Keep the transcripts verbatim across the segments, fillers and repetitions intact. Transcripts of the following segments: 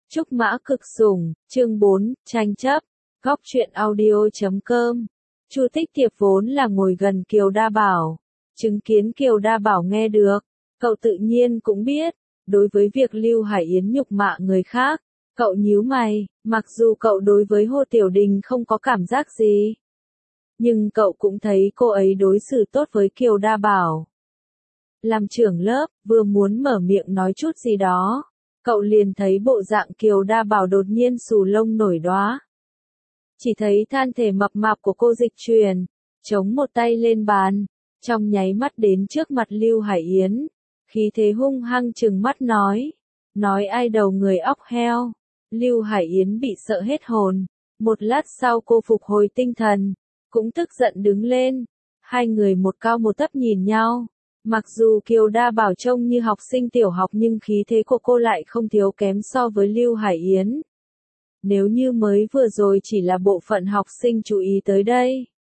Trúc Mã Cực Sủng, chương bốn, tranh chấp, góc truyện audio.com. Chu Tích Tiệp vốn là ngồi gần Kiều Đa Bảo, chứng kiến Kiều Đa Bảo nghe được, cậu tự nhiên cũng biết, đối với việc Lưu Hải Yến nhục mạ người khác, cậu nhíu mày, mặc dù cậu đối với Hồ Tiểu Đình không có cảm giác gì, nhưng cậu cũng thấy cô ấy đối xử tốt với Kiều Đa Bảo. Làm trưởng lớp, vừa muốn mở miệng nói chút gì đó, cậu liền thấy bộ dạng Kiều Đa Bảo đột nhiên xù lông nổi đóa. Chỉ thấy than thể mập mạp của cô Dịch Truyền, chống một tay lên bàn, trong nháy mắt đến trước mặt Lưu Hải Yến, khí thế hung hăng trừng mắt nói, nói ai đầu người óc heo. Lưu Hải Yến bị sợ hết hồn, một lát sau cô phục hồi tinh thần, cũng tức giận đứng lên, hai người một cao một thấp nhìn nhau. Mặc dù Kiều Đa Bảo trông như học sinh tiểu học nhưng khí thế của cô lại không thiếu kém so với Lưu Hải Yến. Nếu như mới vừa rồi chỉ là bộ phận học sinh chú ý tới đây,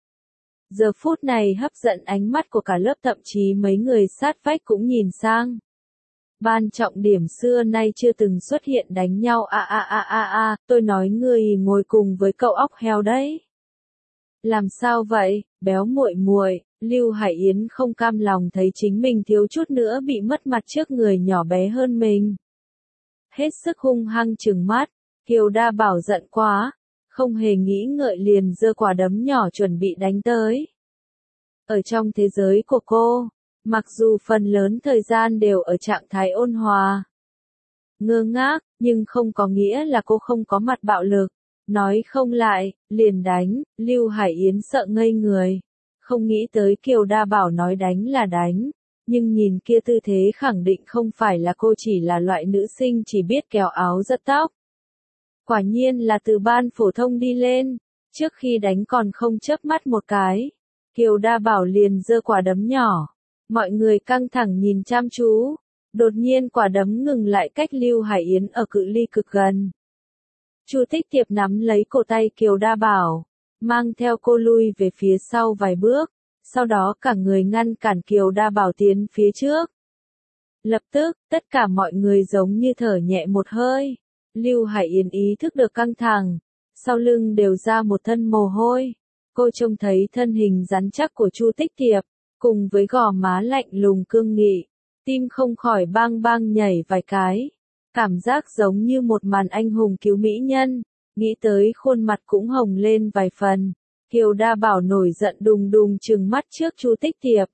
giờ phút này hấp dẫn ánh mắt của cả lớp, thậm chí mấy người sát vách cũng nhìn sang. Ban trọng điểm xưa nay chưa từng xuất hiện đánh nhau a a a a a, tôi nói người ngồi cùng với cậu óc heo đấy. Làm sao vậy, béo muội muội? Lưu Hải Yến không cam lòng thấy chính mình thiếu chút nữa bị mất mặt trước người nhỏ bé hơn mình. Hết sức hung hăng trừng mắt, Kiều Đa Bảo giận quá, không hề nghĩ ngợi liền giơ quả đấm nhỏ chuẩn bị đánh tới. Ở trong thế giới của cô, mặc dù phần lớn thời gian đều ở trạng thái ôn hòa, ngơ ngác, nhưng không có nghĩa là cô không có mặt bạo lực. Nói không lại, liền đánh, Lưu Hải Yến sợ ngây người. Không nghĩ tới Kiều Đa Bảo nói đánh là đánh, nhưng nhìn kia tư thế khẳng định không phải là cô chỉ là loại nữ sinh chỉ biết kéo áo giật tóc. Quả nhiên là từ ban phổ thông đi lên, trước khi đánh còn không chớp mắt một cái. Kiều Đa Bảo liền giơ quả đấm nhỏ, mọi người căng thẳng nhìn chăm chú, đột nhiên quả đấm ngừng lại cách Lưu Hải Yến ở cự ly cực gần. Chu Tích Tiệp nắm lấy cổ tay Kiều Đa Bảo, mang theo cô lui về phía sau vài bước, sau đó cả người ngăn cản Kiều Đa Bảo tiến phía trước. Lập tức, tất cả mọi người giống như thở nhẹ một hơi. Lưu Hải Yến ý thức được căng thẳng, sau lưng đều ra một thân mồ hôi. Cô trông thấy thân hình rắn chắc của Chu Tích Tiệp, cùng với gò má lạnh lùng cương nghị, tim không khỏi bang bang nhảy vài cái. Cảm giác giống như một màn anh hùng cứu mỹ nhân, nghĩ tới khuôn mặt cũng hồng lên vài phần. Kiều Đa Bảo nổi giận đùng đùng trừng mắt trước Chu Tích Tiệp.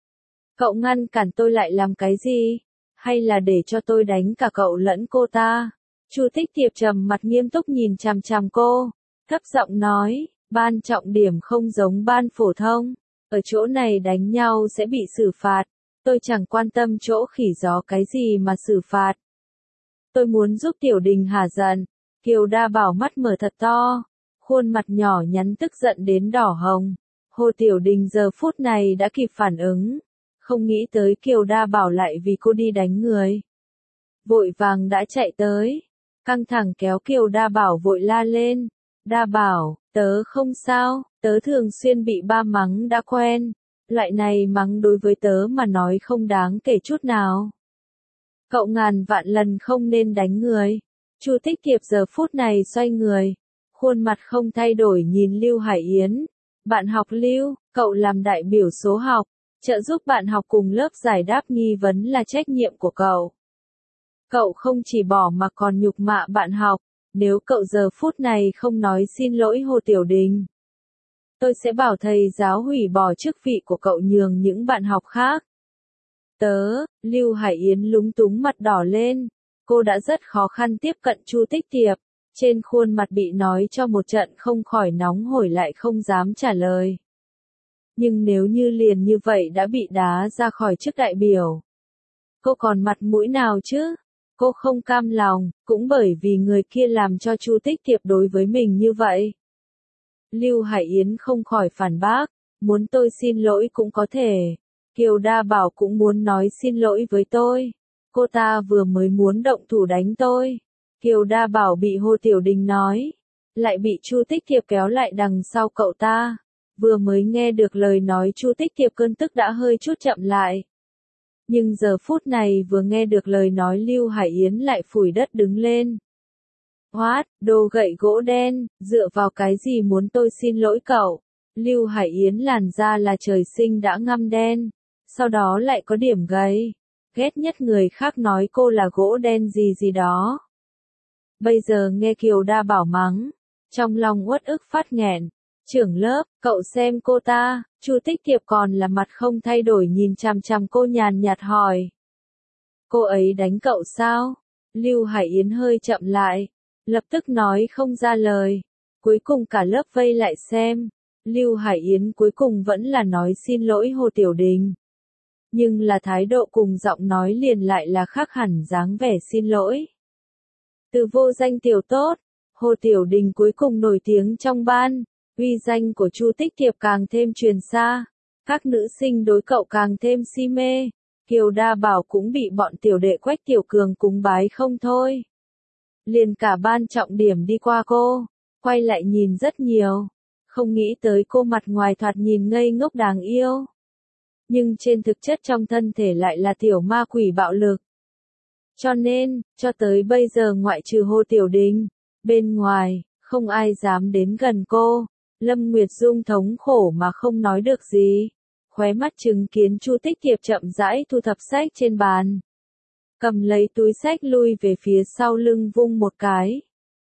Cậu ngăn cản tôi lại làm cái gì? Hay là để cho tôi đánh cả cậu lẫn cô ta? Chu Tích Tiệp trầm mặt nghiêm túc nhìn chằm chằm cô, thấp giọng nói, ban trọng điểm không giống ban phổ thông. Ở chỗ này đánh nhau sẽ bị xử phạt, tôi chẳng quan tâm chỗ khỉ gió cái gì mà xử phạt. Tôi muốn giúp Tiểu Đình hả giận. Kiều Đa Bảo mắt mở thật to, khuôn mặt nhỏ nhắn tức giận đến đỏ hồng. Hồ Tiểu Đình giờ phút này đã kịp phản ứng, không nghĩ tới Kiều Đa Bảo lại vì cô đi đánh người. Vội vàng đã chạy tới, căng thẳng kéo Kiều Đa Bảo vội la lên. Đa Bảo, tớ không sao, tớ thường xuyên bị ba mắng đã quen. Loại này mắng đối với tớ mà nói không đáng kể chút nào. Cậu ngàn vạn lần không nên đánh người. Chu Tích Tiệp giờ phút này xoay người, khuôn mặt không thay đổi nhìn Lưu Hải Yến. Bạn học Lưu, cậu làm đại biểu số học, trợ giúp bạn học cùng lớp giải đáp nghi vấn là trách nhiệm của cậu. Cậu không chỉ bỏ mà còn nhục mạ bạn học, nếu cậu giờ phút này không nói xin lỗi Hồ Tiểu Đình, tôi sẽ bảo thầy giáo hủy bỏ chức vị của cậu nhường những bạn học khác. Tớ, Lưu Hải Yến lúng túng mặt đỏ lên, cô đã rất khó khăn tiếp cận Chu Tích Tiệp, trên khuôn mặt bị nói cho một trận không khỏi nóng hổi lại không dám trả lời. Nhưng nếu như liền như vậy đã bị đá ra khỏi chức đại biểu, cô còn mặt mũi nào chứ? Cô không cam lòng, cũng bởi vì người kia làm cho Chu Tích Tiệp đối với mình như vậy. Lưu Hải Yến không khỏi phản bác, muốn tôi xin lỗi cũng có thể. Kiều Đa Bảo cũng muốn nói xin lỗi với tôi. Cô ta vừa mới muốn động thủ đánh tôi. Kiều Đa Bảo bị Hồ Tiểu Đình nói, lại bị Chu Tích Tiệp kéo lại đằng sau cậu ta. Vừa mới nghe được lời nói Chu Tích Tiệp cơn tức đã hơi chút chậm lại. Nhưng giờ phút này vừa nghe được lời nói Lưu Hải Yến lại phủi đất đứng lên. What, đồ gậy gỗ đen, dựa vào cái gì muốn tôi xin lỗi cậu? Lưu Hải Yến làn da là trời sinh đã ngăm đen, sau đó lại có điểm gầy. Ghét nhất người khác nói cô là gỗ đen gì gì đó. Bây giờ nghe Kiều Đa Bảo mắng, trong lòng uất ức phát nghẹn. Trưởng lớp, cậu xem cô ta, Chu Tích Thiệp còn là mặt không thay đổi nhìn chằm chằm cô nhàn nhạt hỏi. Cô ấy đánh cậu sao? Lưu Hải Yến hơi chậm lại, lập tức nói không ra lời. Cuối cùng cả lớp vây lại xem. Lưu Hải Yến cuối cùng vẫn là nói xin lỗi Hồ Tiểu Đình. Nhưng là thái độ cùng giọng nói liền lại là khác hẳn dáng vẻ xin lỗi. Từ vô danh tiểu tốt, Hồ Tiểu Đình cuối cùng nổi tiếng trong ban, uy danh của Chu Tích Thiệp càng thêm truyền xa. Các nữ sinh đối cậu càng thêm si mê. Kiều Đa Bảo cũng bị bọn tiểu đệ Quách Tiểu Cường cúng bái không thôi. Liền cả ban trọng điểm đi qua cô, quay lại nhìn rất nhiều. Không nghĩ tới cô mặt ngoài thoạt nhìn ngây ngốc đáng yêu. Nhưng trên thực chất trong thân thể lại là tiểu ma quỷ bạo lực. Cho nên, cho tới bây giờ ngoại trừ Hồ Tiểu Đình, bên ngoài, không ai dám đến gần cô. Lâm Nguyệt Dung thống khổ mà không nói được gì. Khóe mắt chứng kiến Chu Tích Thiệp chậm rãi thu thập sách trên bàn. Cầm lấy túi sách lui về phía sau lưng vung một cái.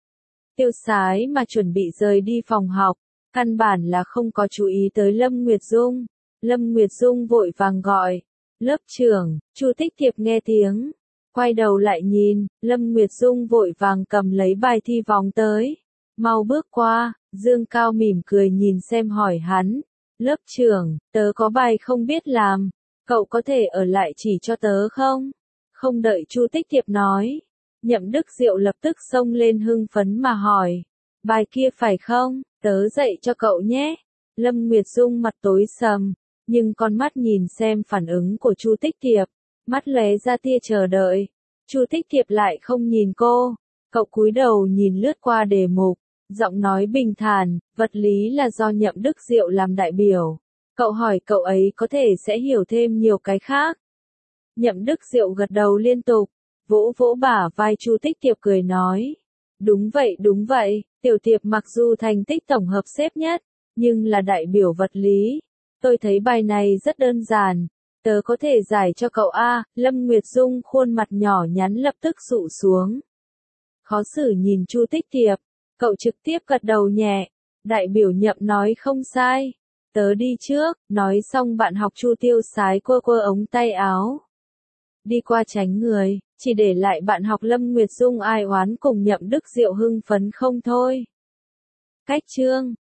Tiêu Sái mà chuẩn bị rời đi phòng học, căn bản là không có chú ý tới Lâm Nguyệt Dung. Lâm Nguyệt Dung vội vàng gọi, lớp trưởng. Chu Tích Thiệp nghe tiếng, quay đầu lại nhìn, Lâm Nguyệt Dung vội vàng cầm lấy bài thi vòng tới, mau bước qua. Dương Cao mỉm cười nhìn xem hỏi hắn, lớp trưởng, tớ có bài không biết làm, cậu có thể ở lại chỉ cho tớ không? Không đợi Chu Tích Thiệp nói, Nhậm Đức Diệu lập tức xông lên hưng phấn mà hỏi, bài kia phải không, tớ dạy cho cậu nhé. Lâm Nguyệt Dung mặt tối sầm, nhưng con mắt nhìn xem phản ứng của Chu Tích Thiệp, mắt lóe ra tia chờ đợi. Chu Tích Thiệp lại không nhìn cô, cậu cúi đầu nhìn lướt qua đề mục. Giọng nói bình thản, vật lý là do Nhậm Đức Diệu làm đại biểu. Cậu hỏi cậu ấy có thể sẽ hiểu thêm nhiều cái khác. Nhậm Đức Diệu gật đầu liên tục, vỗ vỗ bả vai Chu Tích Thiệp cười nói. Đúng vậy đúng vậy, Tiểu Thiệp mặc dù thành tích tổng hợp xếp nhất, nhưng là đại biểu vật lý. Tôi thấy bài này rất đơn giản, tớ có thể giải cho cậu A. Lâm Nguyệt Dung khuôn mặt nhỏ nhắn lập tức sụ xuống. Khó xử nhìn Chu Tích Thiệp. Cậu trực tiếp gật đầu nhẹ, đại biểu Nhậm nói không sai, tớ đi trước. Nói xong bạn học Chu Tiêu Sái quơ quơ ống tay áo, đi qua tránh người, chỉ để lại bạn học Lâm Nguyệt Dung ai oán cùng Nhậm Đức Diệu hưng phấn không thôi. Cách chương